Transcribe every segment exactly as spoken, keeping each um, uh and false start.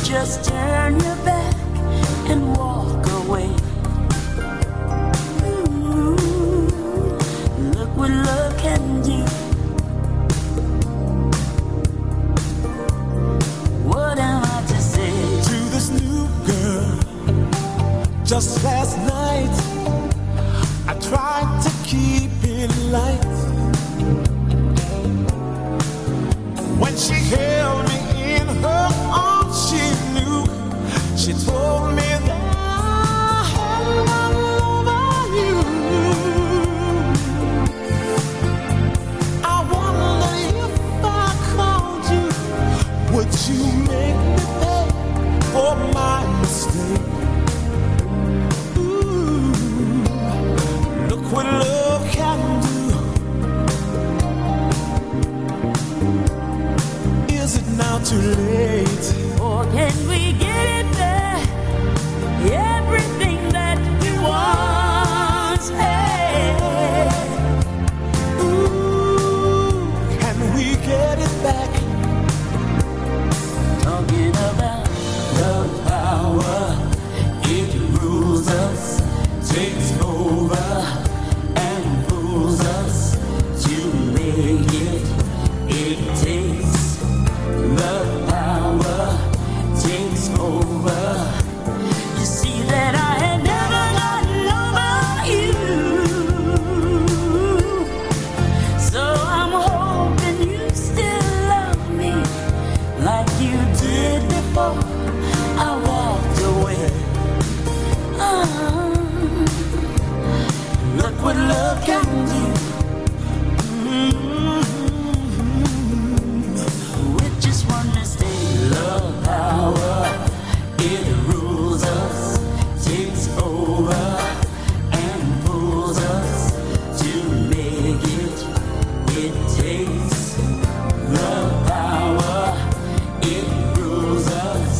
just turn your back and walk away. Ooh, look what love can do. What am I to say to this new girl? Just last night I tried to keep it light. When she held me in her arms, she knew, she told me that I had run over you. I wonder if I called you, would you make me pay for my mistake? Ooh, look what love can do. Is it now too late? or can we get it back? Everything that we once had. Ooh, can we get it back? Talking about the power, it rules us, takes over and fools us to make it. It takes the power, takes over. You see that I had never gotten over you, so I'm hoping you still love me like you did before I walked away. Ah, look what love can do. Mm-hmm. With just one mistake, love power, it rules us, takes over and fools us to make it. It takes love power, it rules us.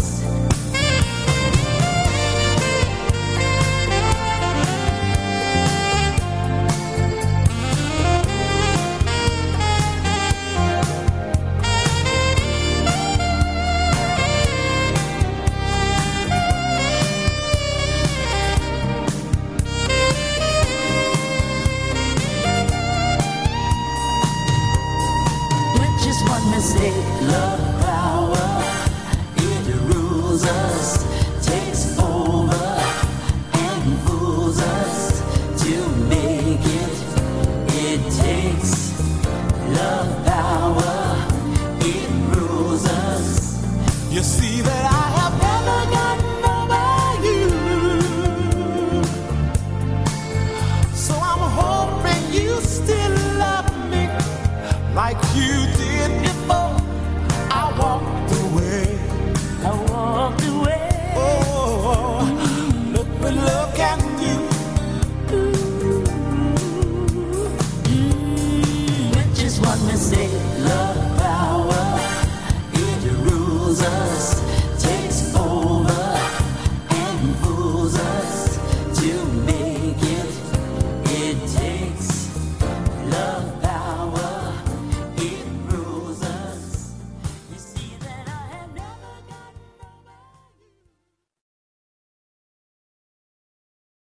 With just one mistake, love power, it rules us, takes over and fools us to make it. It takes love power, it rules us. You see that I